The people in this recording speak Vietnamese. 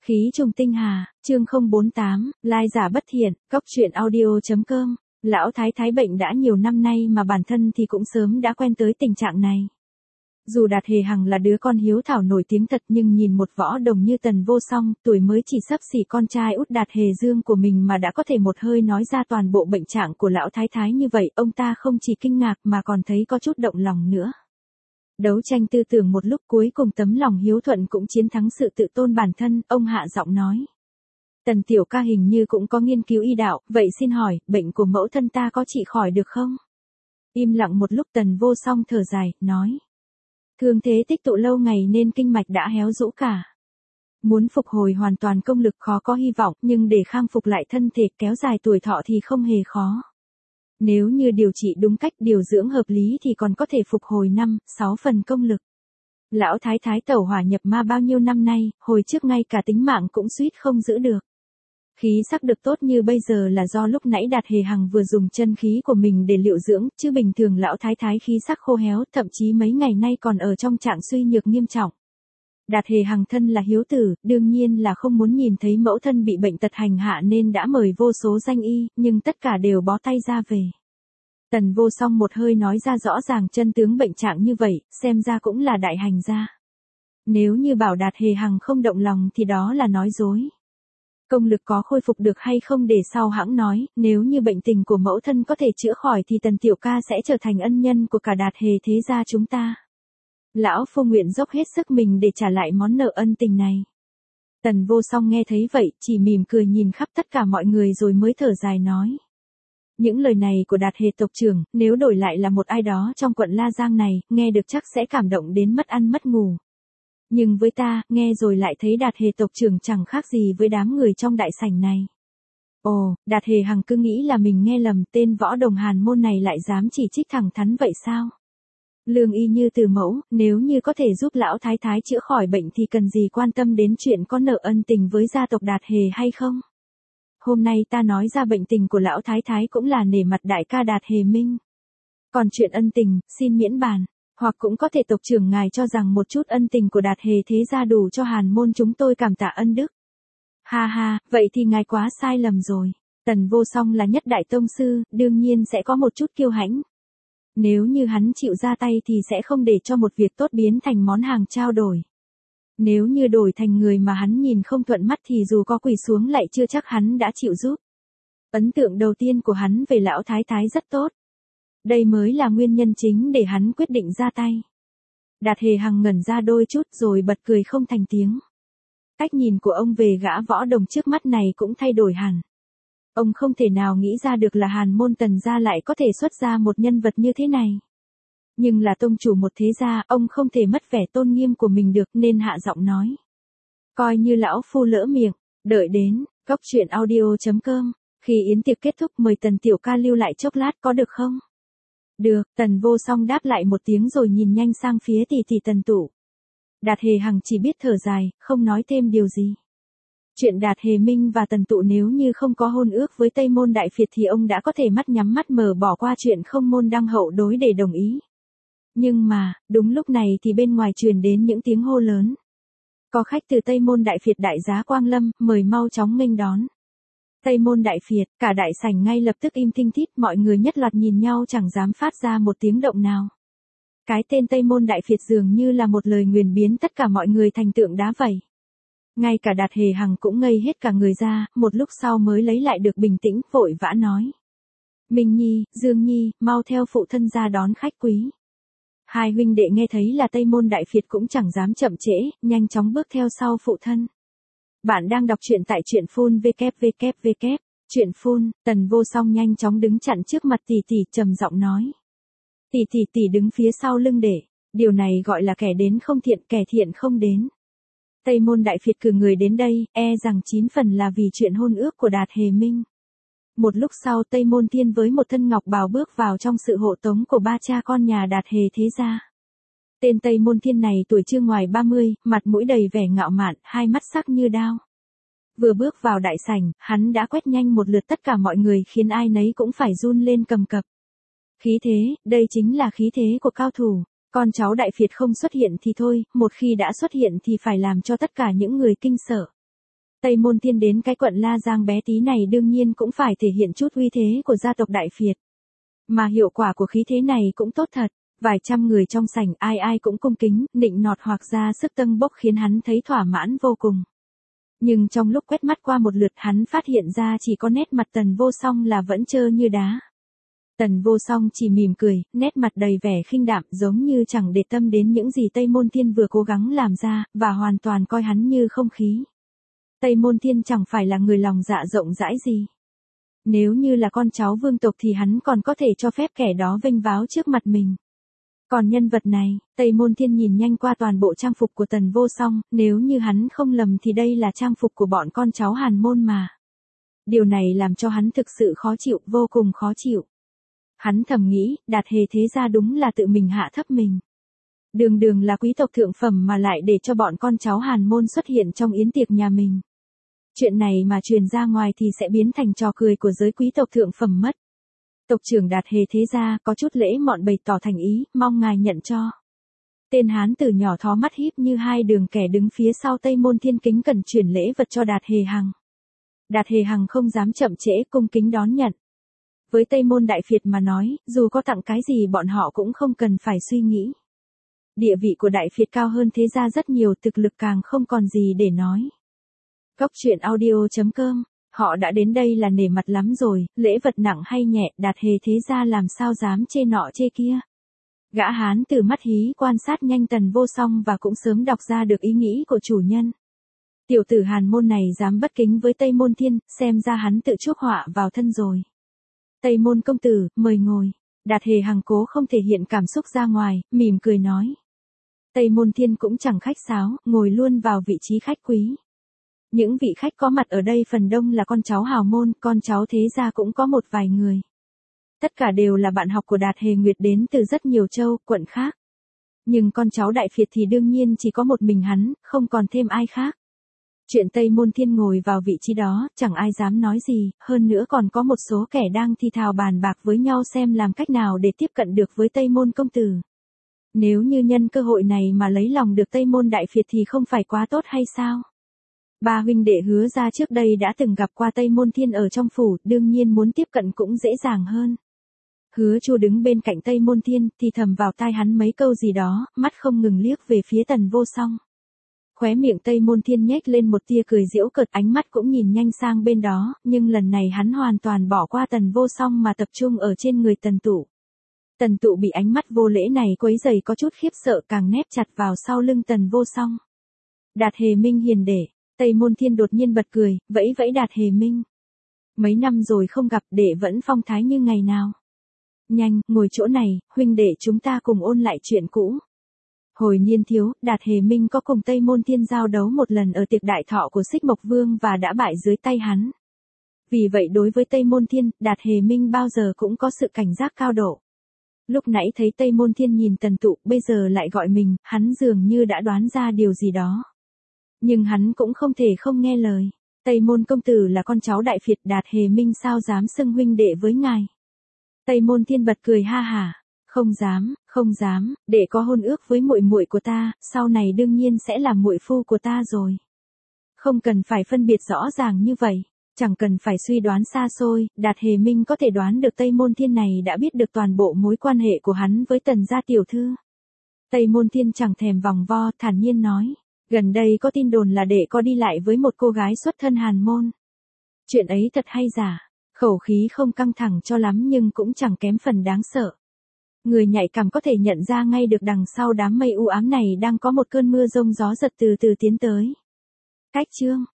Khí trùng tinh hà, chương 048, lai giả bất thiện, cóc truyện audio.com. Lão thái thái bệnh đã nhiều năm nay mà bản thân thì cũng sớm đã quen tới tình trạng này. Dù Đạt Hề Hằng là đứa con hiếu thảo nổi tiếng thật nhưng nhìn một võ đồng như Tần Vô Song, tuổi mới chỉ xấp xỉ con trai út Đạt Hề Dương của mình mà đã có thể một hơi nói ra toàn bộ bệnh trạng của lão thái thái như vậy, ông ta không chỉ kinh ngạc mà còn thấy có chút động lòng nữa. Đấu tranh tư tưởng một lúc cuối cùng tấm lòng hiếu thuận cũng chiến thắng sự tự tôn bản thân, ông hạ giọng nói. Tần tiểu ca hình như cũng có nghiên cứu y đạo, vậy xin hỏi, bệnh của mẫu thân ta có trị khỏi được không? Im lặng một lúc Tần Vô Song thở dài, nói. Thương thế tích tụ lâu ngày nên kinh mạch đã héo rũ cả. Muốn phục hồi hoàn toàn công lực khó có hy vọng, nhưng để khang phục lại thân thể kéo dài tuổi thọ thì không hề khó. Nếu như điều trị đúng cách điều dưỡng hợp lý thì còn có thể phục hồi 5-6 phần công lực. Lão thái thái tẩu hỏa nhập ma bao nhiêu năm nay, hồi trước ngay cả tính mạng cũng suýt không giữ được. Khí sắc được tốt như bây giờ là do lúc nãy Đạt Hề Hằng vừa dùng chân khí của mình để liệu dưỡng, chứ bình thường lão thái thái khí sắc khô héo, thậm chí mấy ngày nay còn ở trong trạng suy nhược nghiêm trọng. Đạt Hề Hằng thân là hiếu tử, đương nhiên là không muốn nhìn thấy mẫu thân bị bệnh tật hành hạ nên đã mời vô số danh y, nhưng tất cả đều bó tay ra về. Tần Vô Song một hơi nói ra rõ ràng chân tướng bệnh trạng như vậy, xem ra cũng là đại hành gia. Nếu như bảo Đạt Hề Hằng không động lòng thì đó là nói dối. Công lực có khôi phục được hay không để sau hãng nói, nếu như bệnh tình của mẫu thân có thể chữa khỏi thì Tần tiểu ca sẽ trở thành ân nhân của cả Đạt Hề thế gia chúng ta. Lão phu nguyện dốc hết sức mình để trả lại món nợ ân tình này. Tần Vô Song nghe thấy vậy, chỉ mỉm cười nhìn khắp tất cả mọi người rồi mới thở dài nói. Những lời này của Đạt Hề tộc trưởng, nếu đổi lại là một ai đó trong quận La Giang này, nghe được chắc sẽ cảm động đến mất ăn mất ngủ. Nhưng với ta, nghe rồi lại thấy Đạt Hề tộc trưởng chẳng khác gì với đám người trong đại sảnh này. Ồ, Đạt Hề Hằng cứ nghĩ là mình nghe lầm, tên võ đồng Hàn môn này lại dám chỉ trích thẳng thắn vậy sao? Lương y như từ mẫu, nếu như có thể giúp lão thái thái chữa khỏi bệnh thì cần gì quan tâm đến chuyện có nợ ân tình với gia tộc Đạt Hề hay không? Hôm nay ta nói ra bệnh tình của lão thái thái cũng là nể mặt đại ca Đạt Hề Minh. Còn chuyện ân tình, xin miễn bàn, hoặc cũng có thể tộc trưởng ngài cho rằng một chút ân tình của Đạt Hề thế gia đủ cho Hàn môn chúng tôi cảm tạ ân đức. Ha ha, vậy thì ngài quá sai lầm rồi. Tần Vô Song là nhất đại tông sư, đương nhiên sẽ có một chút kiêu hãnh. Nếu như hắn chịu ra tay thì sẽ không để cho một việc tốt biến thành món hàng trao đổi. Nếu như đổi thành người mà hắn nhìn không thuận mắt thì dù có quỳ xuống lại chưa chắc hắn đã chịu giúp. Ấn tượng đầu tiên của hắn về lão thái thái rất tốt. Đây mới là nguyên nhân chính để hắn quyết định ra tay. Đạt Hề Hằng ngẩn ra đôi chút rồi bật cười không thành tiếng. Cách nhìn của ông về gã võ đồng trước mắt này cũng thay đổi hẳn. Ông không thể nào nghĩ ra được là Hàn môn Tần gia lại có thể xuất ra một nhân vật như thế này. Nhưng là tông chủ một thế gia, ông không thể mất vẻ tôn nghiêm của mình được nên hạ giọng nói. Coi như lão phu lỡ miệng, đợi đến, cóc truyện audio.com, khi yến tiệc kết thúc mời Tần tiểu ca lưu lại chốc lát có được không? Được, Tần Vô Song đáp lại một tiếng rồi nhìn nhanh sang phía tỷ tỷ Tần Tụ. Đạt Hề Hằng chỉ biết thở dài, không nói thêm điều gì. Chuyện Đạt Hề Minh và Tần Tụ nếu như không có hôn ước với Tây Môn Đại Phiệt thì ông đã có thể mắt nhắm mắt mở bỏ qua chuyện không môn đăng hậu đối để đồng ý. Nhưng mà, đúng lúc này thì bên ngoài truyền đến những tiếng hô lớn. Có khách từ Tây Môn Đại Phiệt đại giá Quang Lâm, mời mau chóng nghênh đón. Tây Môn Đại Phiệt, cả đại sảnh ngay lập tức im thinh thít, mọi người nhất loạt nhìn nhau chẳng dám phát ra một tiếng động nào. Cái tên Tây Môn Đại Phiệt dường như là một lời nguyền biến tất cả mọi người thành tượng đá vậy. Ngay cả Đạt Hề Hằng cũng ngây hết cả người ra, một lúc sau mới lấy lại được bình tĩnh, vội vã nói. Minh Nhi, Dương Nhi, mau theo phụ thân ra đón khách quý. Hai huynh đệ nghe thấy là Tây Môn Đại Phiệt cũng chẳng dám chậm trễ, nhanh chóng bước theo sau phụ thân. Bạn đang đọc truyện tại truyện phun www. Truyện phun, Tần Vô Song nhanh chóng đứng chặn trước mặt tỷ tỷ trầm giọng nói. Tỷ đứng phía sau lưng để, điều này gọi là kẻ đến không thiện, kẻ thiện không đến. Tây Môn Đại Phiệt cử người đến đây, rằng 9 phần là vì chuyện hôn ước của Đạt Hề Minh. Một lúc sau Tây Môn Thiên với một thân ngọc bào bước vào trong sự hộ tống của ba cha con nhà Đạt Hề thế gia. Tên Tây Môn Thiên này tuổi chưa ngoài 30, mặt mũi đầy vẻ ngạo mạn, hai mắt sắc như đao. Vừa bước vào đại sảnh, hắn đã quét nhanh một lượt tất cả mọi người khiến ai nấy cũng phải run lên cầm cập. Khí thế, đây chính là khí thế của cao thủ. Con cháu Đại Phiệt không xuất hiện thì thôi, một khi đã xuất hiện thì phải làm cho tất cả những người kinh sợ. Tây Môn Thiên đến cái quận La Giang bé tí này đương nhiên cũng phải thể hiện chút uy thế của gia tộc Đại Việt. Mà hiệu quả của khí thế này cũng tốt thật, vài trăm người trong sảnh ai ai cũng cung kính, nịnh nọt hoặc ra sức tâng bốc khiến hắn thấy thỏa mãn vô cùng. Nhưng trong lúc quét mắt qua một lượt hắn phát hiện ra chỉ có nét mặt Tần Vô Song là vẫn trơ như đá. Tần Vô Song chỉ mỉm cười, nét mặt đầy vẻ khinh đạm giống như chẳng để tâm đến những gì Tây Môn Thiên vừa cố gắng làm ra, và hoàn toàn coi hắn như không khí. Tây Môn Thiên chẳng phải là người lòng dạ rộng rãi gì. Nếu như là con cháu vương tộc thì hắn còn có thể cho phép kẻ đó vênh váo trước mặt mình. Còn nhân vật này, Tây Môn Thiên nhìn nhanh qua toàn bộ trang phục của Tần Vô Song, nếu như hắn không lầm thì đây là trang phục của bọn con cháu Hàn Môn mà. Điều này làm cho hắn thực sự khó chịu, vô cùng khó chịu. Hắn thầm nghĩ, Đạt Hề thế ra đúng là tự mình hạ thấp mình. Đường đường là quý tộc thượng phẩm mà lại để cho bọn con cháu Hàn Môn xuất hiện trong yến tiệc nhà mình. Chuyện này mà truyền ra ngoài thì sẽ biến thành trò cười của giới quý tộc thượng phẩm mất. Tộc trưởng Đạt Hề thế ra có chút lễ mọn bày tỏ thành ý, mong ngài nhận cho. Tên hán tử nhỏ thó mắt híp như hai đường kẻ đứng phía sau Tây Môn Thiên kính cẩn chuyển lễ vật cho Đạt Hề Hằng. Đạt Hề Hằng không dám chậm trễ cung kính đón nhận. Với Tây Môn Đại Việt mà nói, dù có tặng cái gì bọn họ cũng không cần phải suy nghĩ. Địa vị của Đại Việt cao hơn thế gia rất nhiều, thực lực càng không còn gì để nói. Góc truyện audio.com, họ đã đến đây là nể mặt lắm rồi, lễ vật nặng hay nhẹ, Đạt Hề thế gia làm sao dám chê nọ chê kia. Gã hán từ mắt hí quan sát nhanh Tần Vô Song và cũng sớm đọc ra được ý nghĩ của chủ nhân. Tiểu tử Hàn Môn này dám bất kính với Tây Môn Thiên, xem ra hắn tự chuốc họa vào thân rồi. Tây Môn công tử, mời ngồi. Đạt Hề Hằng cố không thể hiện cảm xúc ra ngoài, mỉm cười nói. Tây Môn Thiên cũng chẳng khách sáo, ngồi luôn vào vị trí khách quý. Những vị khách có mặt ở đây phần đông là con cháu hào môn, con cháu thế gia cũng có một vài người. Tất cả đều là bạn học của Đạt Hề Nguyệt đến từ rất nhiều châu, quận khác. Nhưng con cháu Đại Việt thì đương nhiên chỉ có một mình hắn, không còn thêm ai khác. Chuyện Tây Môn Thiên ngồi vào vị trí đó, chẳng ai dám nói gì, hơn nữa còn có một số kẻ đang thi thào bàn bạc với nhau xem làm cách nào để tiếp cận được với Tây Môn công tử. Nếu như nhân cơ hội này mà lấy lòng được Tây Môn Đại Việt thì không phải quá tốt hay sao? Ba huynh đệ Hứa ra trước đây đã từng gặp qua Tây Môn Thiên ở trong phủ, đương nhiên muốn tiếp cận cũng dễ dàng hơn. Hứa Chu đứng bên cạnh Tây Môn Thiên, thì thầm vào tai hắn mấy câu gì đó, mắt không ngừng liếc về phía Tần Vô Song. Khóe miệng Tây Môn Thiên nhếch lên một tia cười giễu cợt, ánh mắt cũng nhìn nhanh sang bên đó, nhưng lần này hắn hoàn toàn bỏ qua Tần Vô Song mà tập trung ở trên người Tần Tụ. Tần Tụ bị ánh mắt vô lễ này quấy rầy có chút khiếp sợ, càng nép chặt vào sau lưng Tần Vô Song. Đạt Hề Minh hiền đệ. Tây Môn Thiên đột nhiên bật cười, vẫy vẫy Đạt Hề Minh. Mấy năm rồi không gặp, đệ vẫn phong thái như ngày nào. Nhanh, ngồi chỗ này, huynh đệ chúng ta cùng ôn lại chuyện cũ. Hồi niên thiếu, Đạt Hề Minh có cùng Tây Môn Thiên giao đấu một lần ở tiệc đại thọ của Xích Mộc Vương và đã bại dưới tay hắn. Vì vậy đối với Tây Môn Thiên, Đạt Hề Minh bao giờ cũng có sự cảnh giác cao độ. Lúc nãy thấy Tây Môn Thiên nhìn Tần Tụ, bây giờ lại gọi mình, hắn dường như đã đoán ra điều gì đó. Nhưng hắn cũng không thể không nghe lời. Tây Môn công tử là con cháu Đại Việt, Đạt Hề Minh sao dám xưng huynh đệ với ngài. Tây Môn Thiên bật cười ha hả. Không dám, không dám, đệ có hôn ước với muội muội của ta, sau này đương nhiên sẽ là muội phu của ta rồi. Không cần phải phân biệt rõ ràng như vậy, chẳng cần phải suy đoán xa xôi, Đạt Hề Minh có thể đoán được Tây Môn Thiên này đã biết được toàn bộ mối quan hệ của hắn với Tần gia tiểu thư. Tây Môn Thiên chẳng thèm vòng vo, thản nhiên nói, gần đây có tin đồn là đệ có đi lại với một cô gái xuất thân Hàn Môn. Chuyện ấy thật hay giả? Khẩu khí không căng thẳng cho lắm nhưng cũng chẳng kém phần đáng sợ. Người nhạy cảm có thể nhận ra ngay được đằng sau đám mây u ám này đang có một cơn mưa rông gió giật từ từ tiến tới. Cách chương